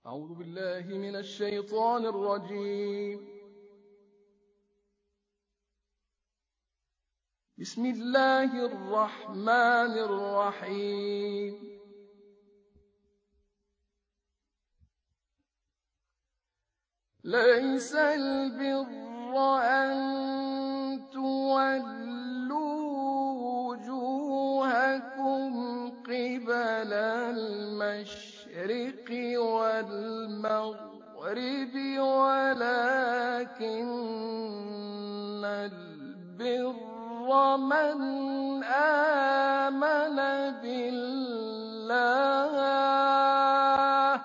أعوذ بالله من الشيطان الرجيم. بسم الله الرحمن الرحيم. ليس البر أن تولوا وجوهكم قبل المشرق والمغرب ولكن البر من آمن بالله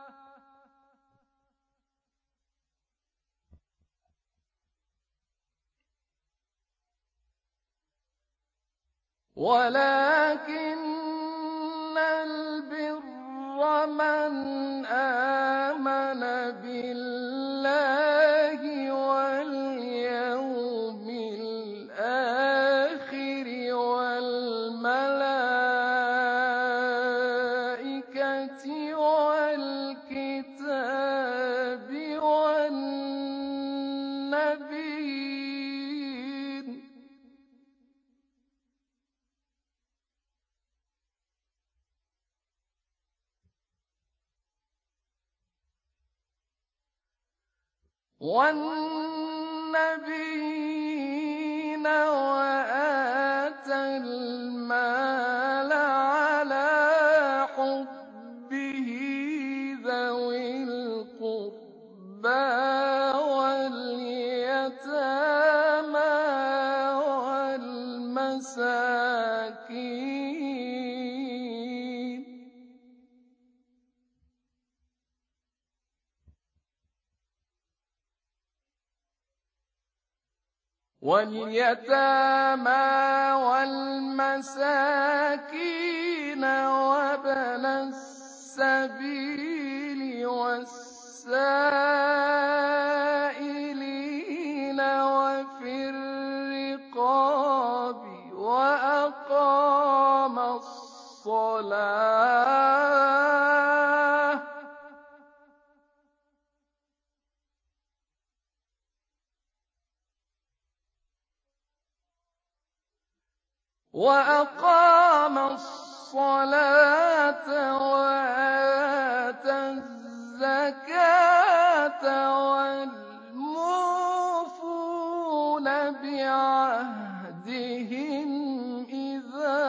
واليوم الآخر والملائكة والكتاب والنبيين وآتى المال على حبه ذوي القربى واليتامى والمساكين وابن السبيل والسائلين وفي الرقاب وأقام الصلاة وآتى الزكاة والموفون بعهدهم إذا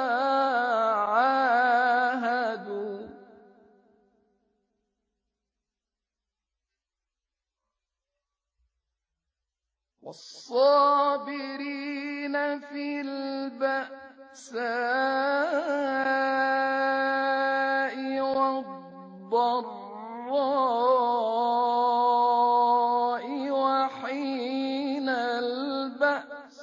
عاهدوا والصابرين في البأساء والضراء وحين البأس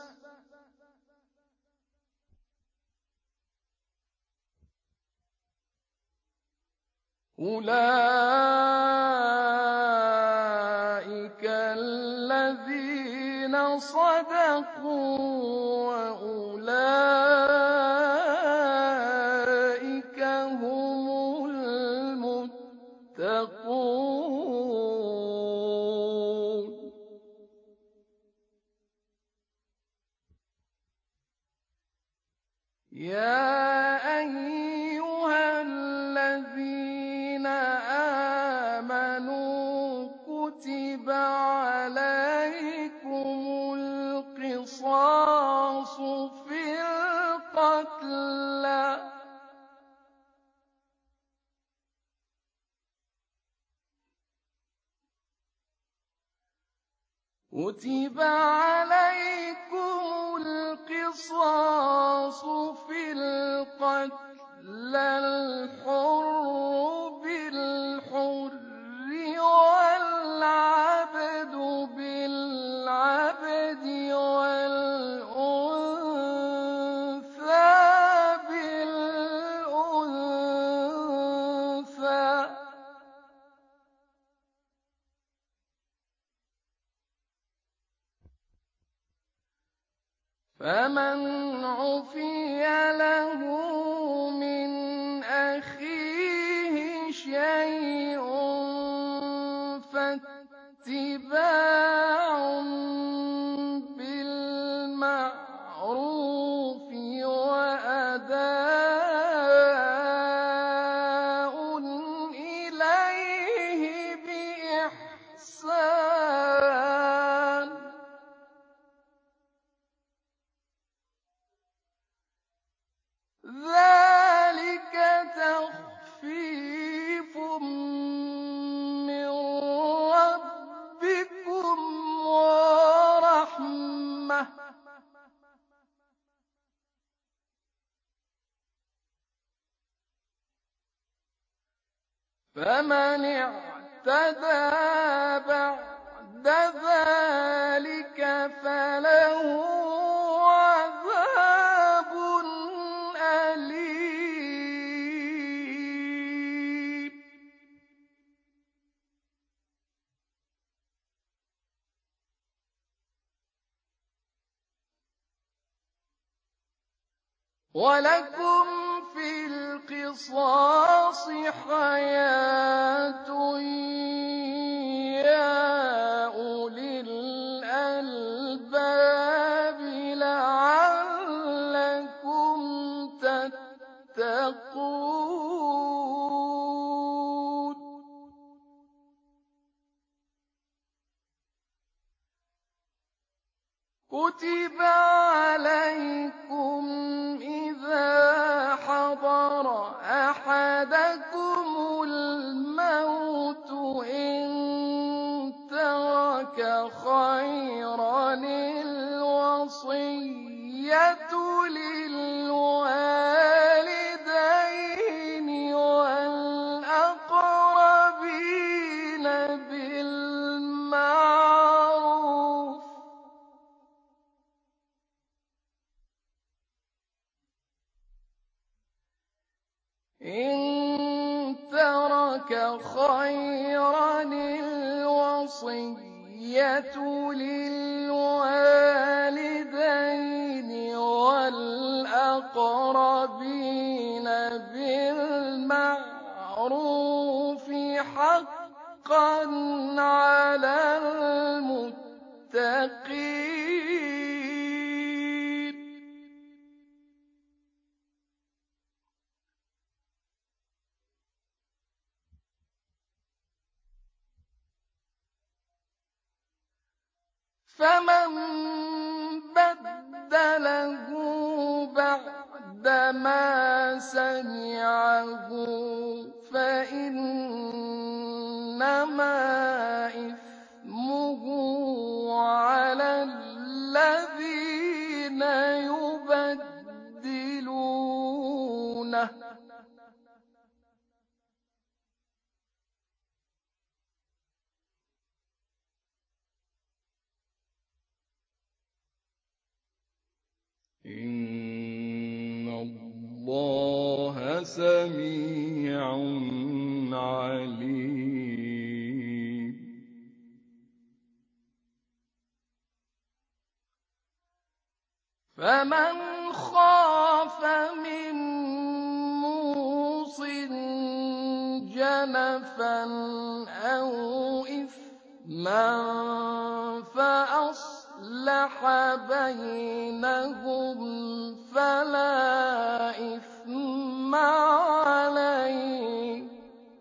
أولئك الذين صدقوا وأولئك هم المتقون يا أيها الذين آمنوا كتب عليكم القصاص في القتلى الحر بالحر والعبد بالعبد والأنثى بالأنثى فمن عفي له من أخيه شيء اتِّبَاعٌ بِالْمَعْرُوفِ وَأَدَاءٌ إِلَيْهِ بِإِحْسَانٍ ۗ ذَٰلِكَ تَخْفِيفٌ مِّن رَّبِّكُمْ وَرَحْمَةٌ ۗ فَمَنِ اعْتَدَىٰ بَعْدَ ذَٰلِكَ فَلَهُ عَذَابٌ أَلِيمٌ. وَلَكُمْ فِي الْقِصَاصِ حَيَاةٌ يَا أُولِي الْأَلْبَابِ لَعَلَّكُمْ تَتَّقُونَ. كُتِبَ عَلَيْكُمْ إِذَا حَضَرَ أَحَدَكُمُ الْمَوْتُ إِن تَرَكَ خَيْرًا الْوَصِيَّةُ لِلْوَالِدَيْنِ وَالْأَقْرَبِينَ بِالْمَعْرُوفِ ۗ إِن تَرَكَ خَيْرًا الْوَصِيَّةُ لِلْوَالِدَيْنِ وَالْأَقْرَبِينَ بِالْمَعْرُوفِ حَقًّا عَلَى الْمُتَّقِينَ. فَمَن بَدَّلَهُ بَعْدَمَا سَمِعَهُ فَإِنَّمَا إِثْمُهُ عَلَى الَّذِينَ يُبَدِّلُونَهُ ۚ إِنَّ اللَّهَ سَمِيعٌ عَلِيمٌ. فَمَنْ خَافَ مِن مُّوصٍ جَنَفًا أَوْ إِثْمًا فَأَصْلَحَ بَيْنَهُمْ فَلَا إِثْمَ عَلَيْهِ ۚ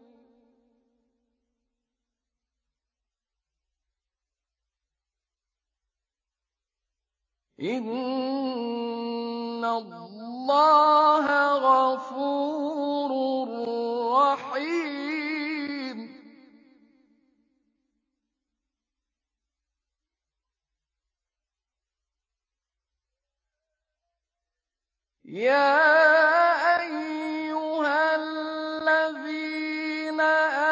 إِنَّ اللَّهَ غَفُورٌ رَّحِيمٌ. يَا أَيُّهَا الَّذِينَ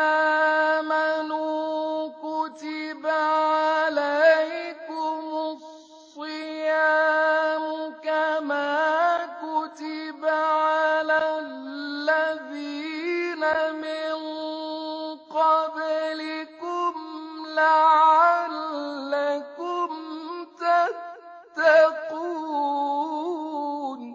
آمَنُوا كُتِبَ عَلَيْكُمُ الصِّيَامُ كَمَا كُتِبَ عَلَى الَّذِينَ مِن قَبْلِكُمْ لَعَلَّكُمْ تَتَّقُونَ.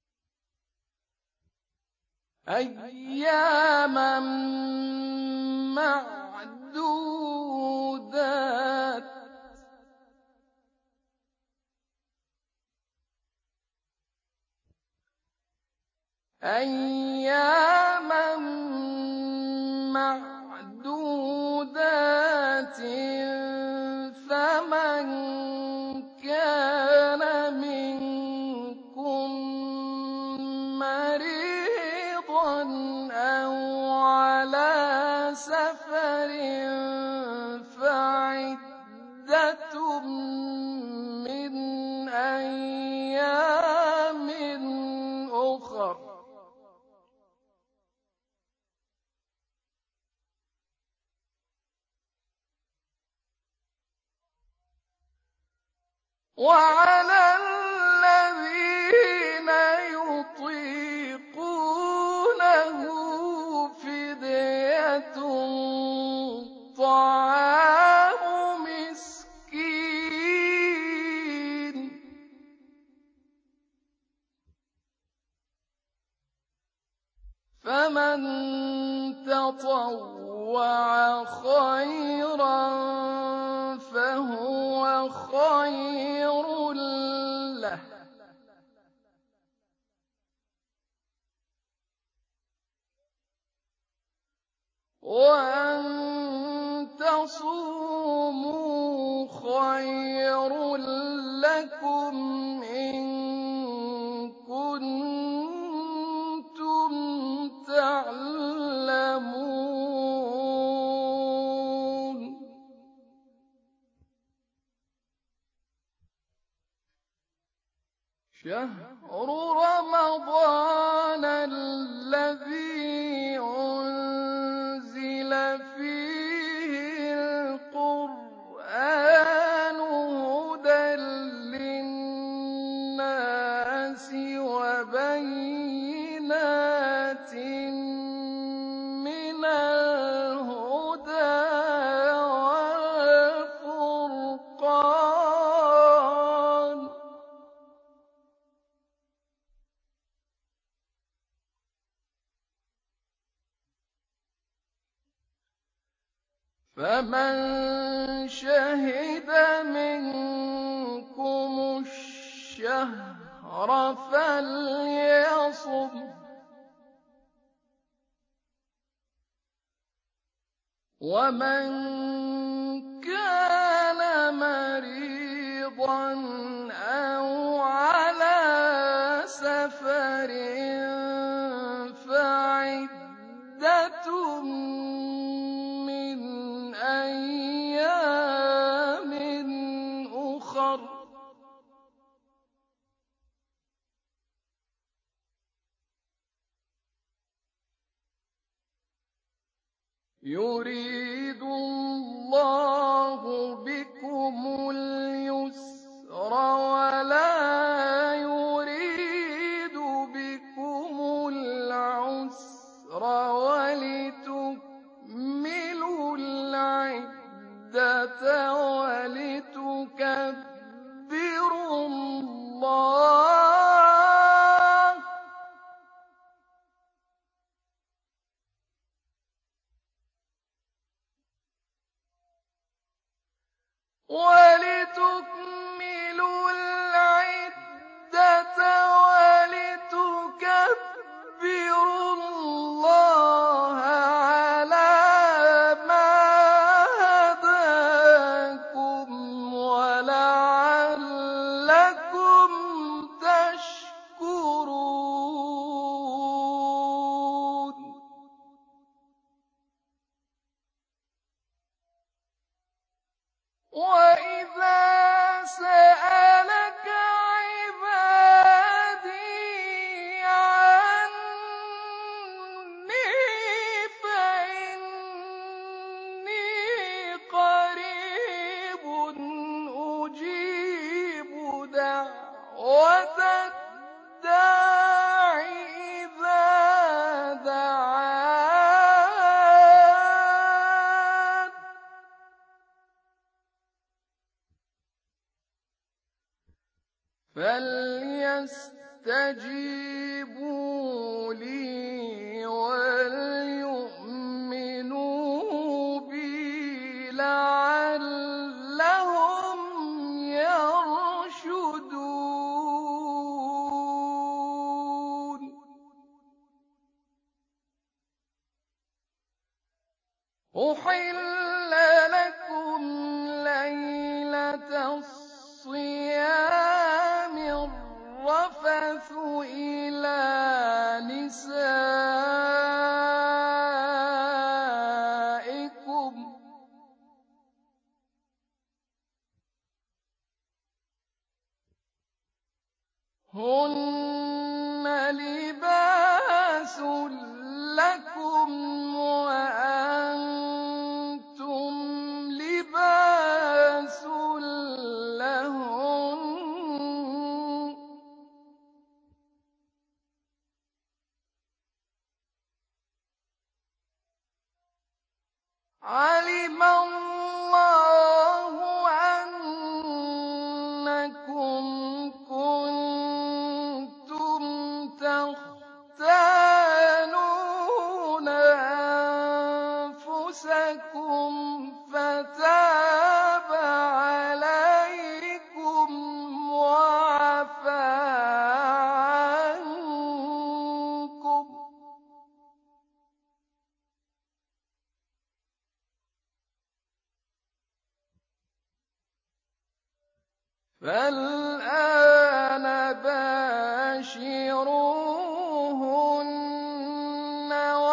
أَيَّامًا معدودات أياما معدودات فمن كان منكم مريضا أو على سفر فعدة من أيام أخر وعلى الذين يطيقونه فدية طعام مسكين فمن تطوع خيرا فهو خير له وأن تصوموا خير لكم إن كنتم تعلمون شهر رمضان الذي أنزل فيه القرآن هدى للناس وبينات من الهدى والفرقان فمن شهد منكم الشهر فليصم ومن كان مريضا أو على سفر فعدة من أيام أخر يريد الله بكم اليسر ولا يريد بكم العسر ولتكملوا العدة ولتكبروا الله ولتكملوا العدة ولتكبروا الله على ما هداكم ولعلكم تشكرون وَإِذَا سَأَلَكَ عِبَادِي عَنِّي فَإِنِّي قَرِيبٌ أُجِيبُ دَعْوَةَ الدَّاعِ إِذَا دَعَانِ فَلْيَسْتَجِيبُوا لِي وَلْيُؤْمِنُوا أُحِلَّ لَكُمْ لَيْلَةَ الصِّيَامِ الرَّفَثُ إِلَىٰ نِسَائِكُمْ ۚ هُنَّ لِبَاسٌ لَّكُمْ وَأَنتُمْ لِبَاسٌ لَّهُنَّ ۗ عَلِمَ اللَّهُ أَنَّكُمْ كُنتُمْ تَخْتَانُونَ أَنفُسَكُمْ فَتَابَ عَلَيْكُمْ وَعَفَا عَنكُمْ ۖ فَالْآنَ بَاشِرُوهُنَّ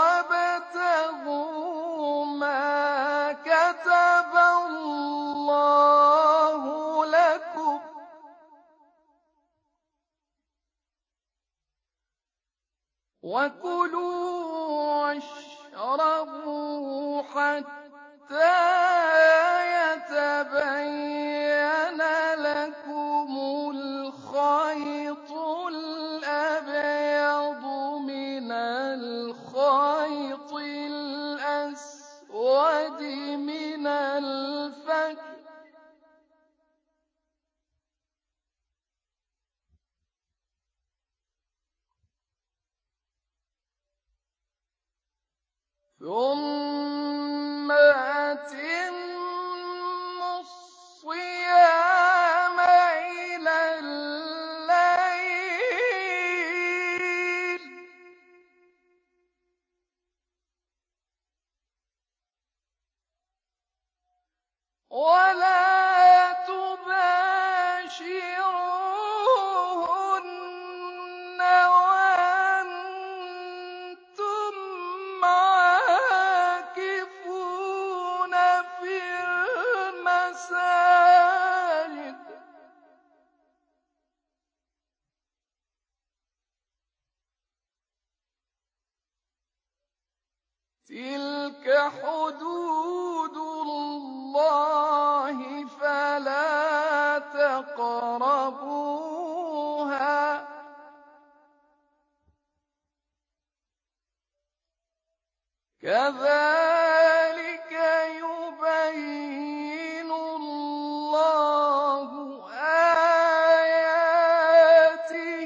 وَابْتَغُوا مَا كَتَبَ اللَّهُ لَكُمْ ۚ وَكُلُوا وَاشْرَبُوا حَتَّىٰ يَتَبَيَّنَ لَكُمُ الْخَيْطُ الْأَبْيَضُ مِنَ الْخَيْطِ الْأَسْوَدِ مِنَ الْفَجْرِ ۖ ثُمَّ أَتِمُّوا الصِّيَامَ إِلَى اللَّيْلِ ۚ وَلَا تُبَاشِرُوهُنَّ وَأَنتُمْ عَاكِفُونَ فِي الْمَسَاجِدِ ۗ تِلْكَ حُدُودُ اللَّهِ فَلَا تَقْرَبُوهَا ۗ كَذَٰلِكَ يُبَيِّنُ اللَّهُ آيَاتِهِ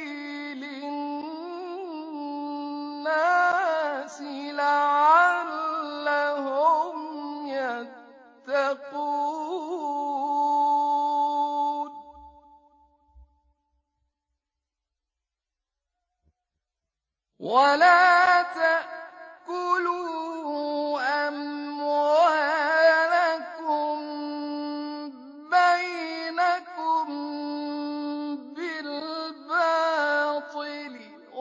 لِلنَّاسِ لَعَلَّهُمْ يَتَّقُونَ. وَلَا تَأْكُلُوا أَمْوَالَكُم بَيْنَكُم بِالْبَاطِلِ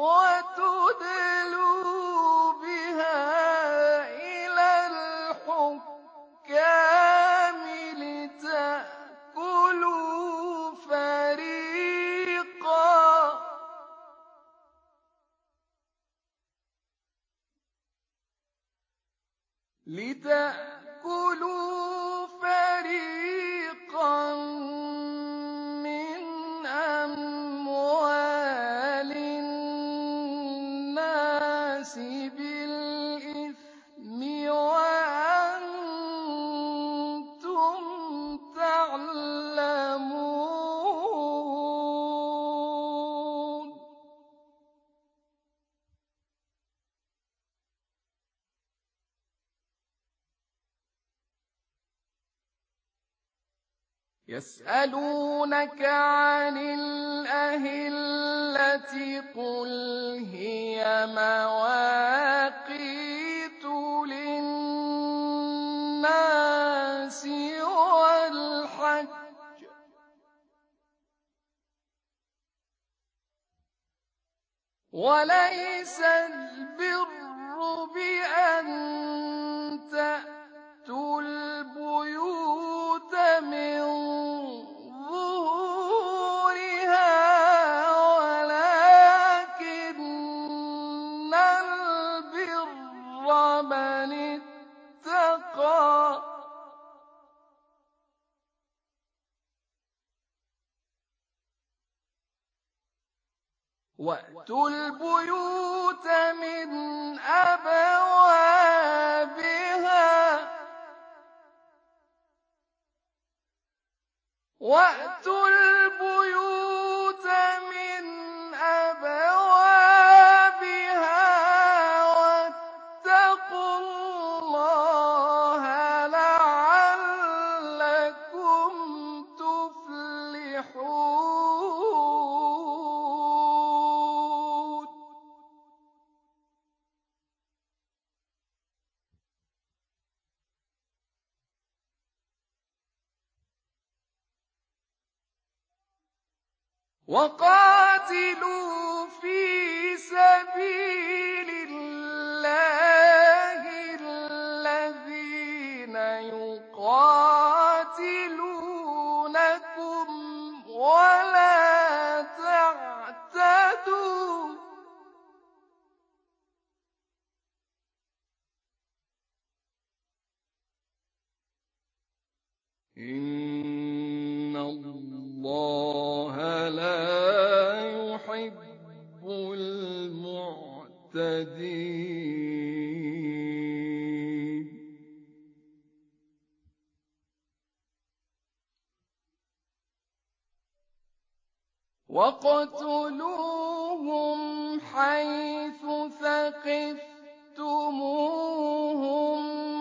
وَتُدْلُوا بِهَا إِلَى الْحُكَّامِ لِتَأْكُلُوا فَرِيقًا مِّنْ أَمْوَالِ النَّاسِ بِالْإِثْمِ وَأَنتُمْ تَعْلَمُونَ. يَسْأَلُونَكَ عَنِ الْأَهِلَّةِ ۖ قُلْ هِيَ مَوَاقِيتُ لِلنَّاسِ سوى الحج وليس البر بأن تأتوا البيوت من ظهورها ولكن البر من اتقى وأتوا البيوت من أبوابها وأتوا البيوت من أبوابها واتقوا الله لعلكم تفلحون. وقاتلوا في سبيل الله الذين يقاتلونكم ولا تعتدوا إن الله لا يحب المعتدين. وَاقْتُلُوهُمْ حَيْثُ ثَقِفْتُمُوهُمْ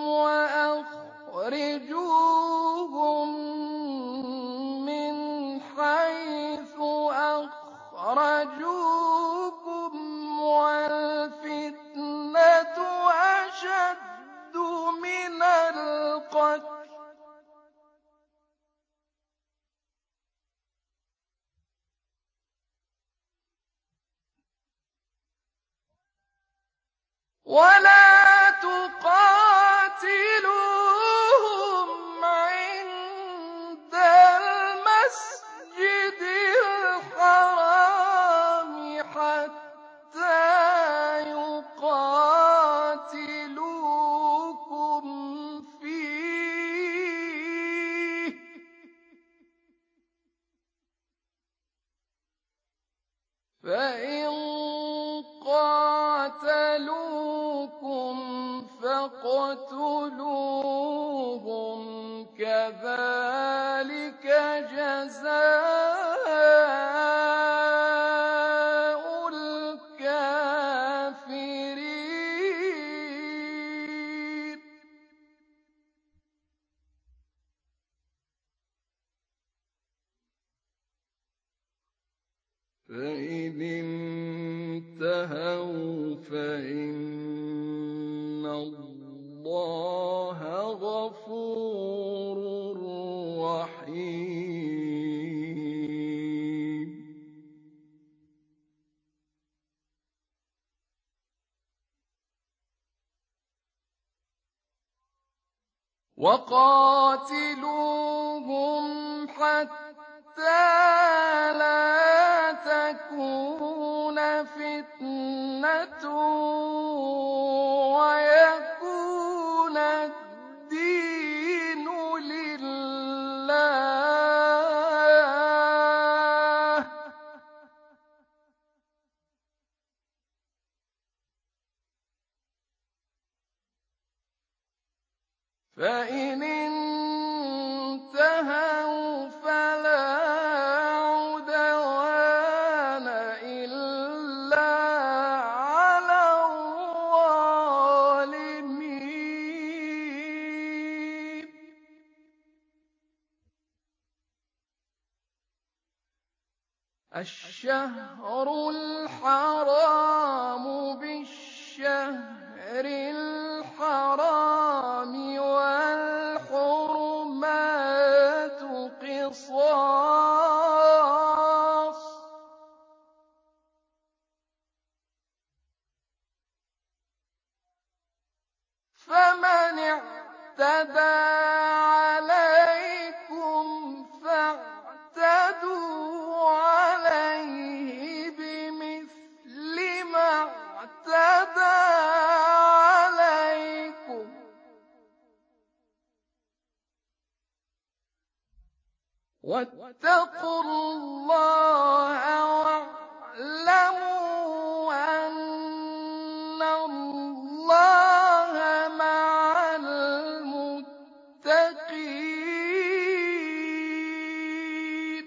وَأَخْرِجُوهُم مِّنْ حَيْثُ أَخْرَجُوكُمْ وَالْفِتْنَةُ أَشَدُّ مِنَ الْقَتْلِ ۚ وَلَا تُقَاتِلُوهُمْ عِندَ الْمَسْجِدِ الْحَرَامِ حَتَّىٰ يُقَاتِلُوكُمْ فِيهِ ۖ فَإِن قَاتَلُوكُمْ فَاقْتُلُوهُمْ ۗ كَذَٰلِكَ جَزَاءُ الْكَافِرِينَ. فَإِنِ انتَهَوْا فَإِنَّ اللَّهَ غَفُورٌ رَّحِيمٌ. وَقَاتِلُوهُمْ حَتَّىٰ لَا تَكُونَ فِتْنَةٌ وَيَكُونَ الدِّينُ لِلَّهِ ۖ فَإِنِ انتَهَوْا فَلَا عُدْوَانَ إِلَّا عَلَى الظَّالِمِينَ. الشَّهْرُ الْحَرَامُ بِالشَّهْرِ الْحَرَامِ وَالْحُرُمَاتُ اعْتَدَىٰ عَلَيْكُمْ فَاعْتَدُوا عَلَيْهِ بِمِثْلِ مَا اعْتَدَىٰ عَلَيْكُمْ ۚ وَاتَّقُوا اللَّهَ وَاعْلَمُوا أَنَّ اللَّهَ مَعَ الْمُتَّقِينَ.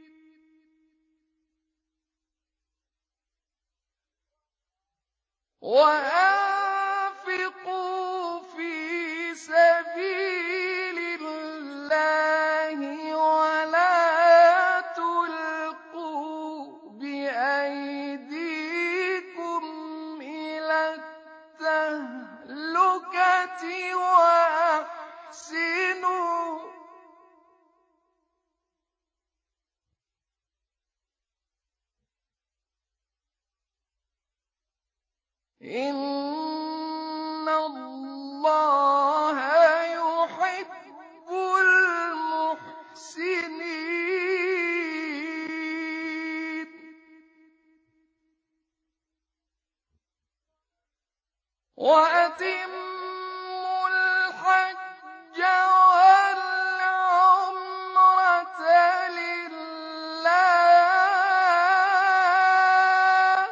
وَأَنفِقُوا فِي سَبِيلِ اللَّهِ وَلَا تُلْقُوا بِأَيْدِيكُمْ إِلَى التَّهْلُكَةِ وَأَحْسِنُوا ۚ إِنَّ اللَّهَ يُحِبُّ الْمُحْسِنِينَ. وَأَتِمُّوا الْحَجَّ وَالْعُمْرَةَ لِلَّهِ ۖ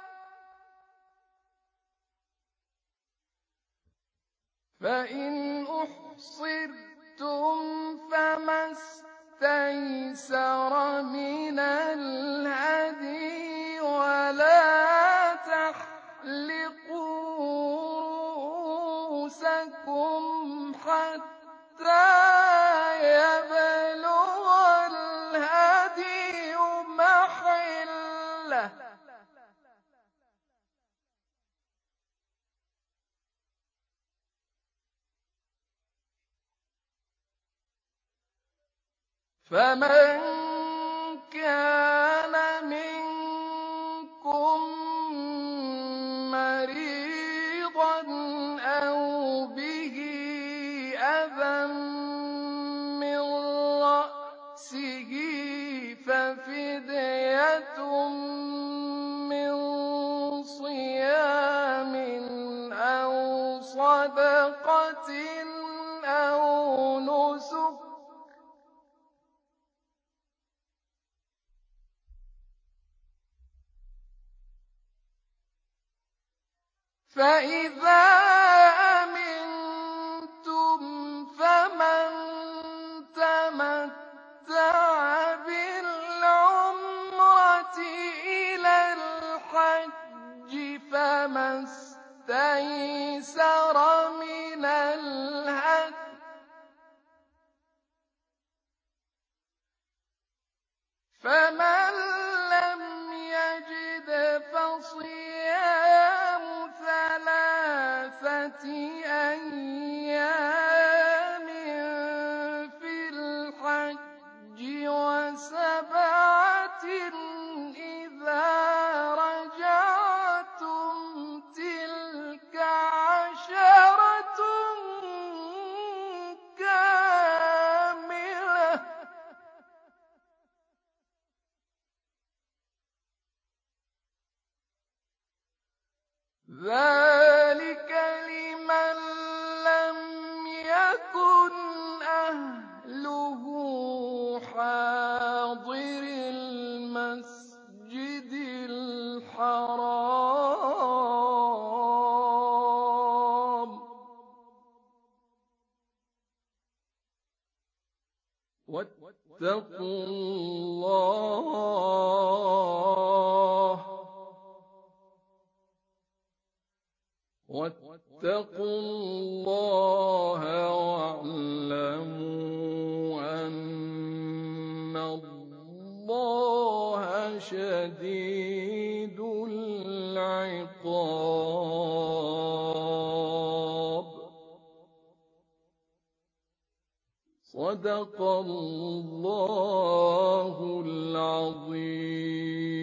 فَإِنْ أُحْصِرْتُمْ فَمَا اسْتَيْسَرَ مِنَ الْهَدْيِ ۖ وَلَا تَحْلِقُوا رُءُوسَكُمْ حَتَّىٰ يَبْلُغَ الْهَدْيُ مَحِلَّهُ ۚ فَمَن كَانَ مِنكُم مَّرِيضًا أَوْ بِهِ أَذًى مِّن رَّأْسِهِ فَفِدْيَةٌ مِّن صِيَامٍ أَوْ صَدَقَةٍ أَوْ نُسُكٍ ۚ فَإِذَا أَمِنتُمْ فَمَن تَمَتَّعَ بِالْعُمْرَةِ إِلَى الْحَجِّ فَمَا اسْتَيْسَرَ مِنَ الْهَدْيِ ۖ فَمَن لَّمْ يَجِدْ فَصِيَامُ ثَلَاثَةِ أَيَّامٍ فِي الْحَجِّ وَسَبْعَةٍ إِذَا رَجَعْتُمْ ۗ تِلْكَ عَشَرَةٌ كَامِلَةٌ ۗ ذَٰلِكَ لِمَن لَّمْ يَكُنْ أَهْلُهُ حَاضِرِي الْمَسْجِدِ الْحَرَامِ ۚ وَاتَّقُوا اللَّهَ وَاعْلَمُوا أَنَّ اللَّهَ شَدِيدُ الْعِقَابِ. صدق الله العظيم.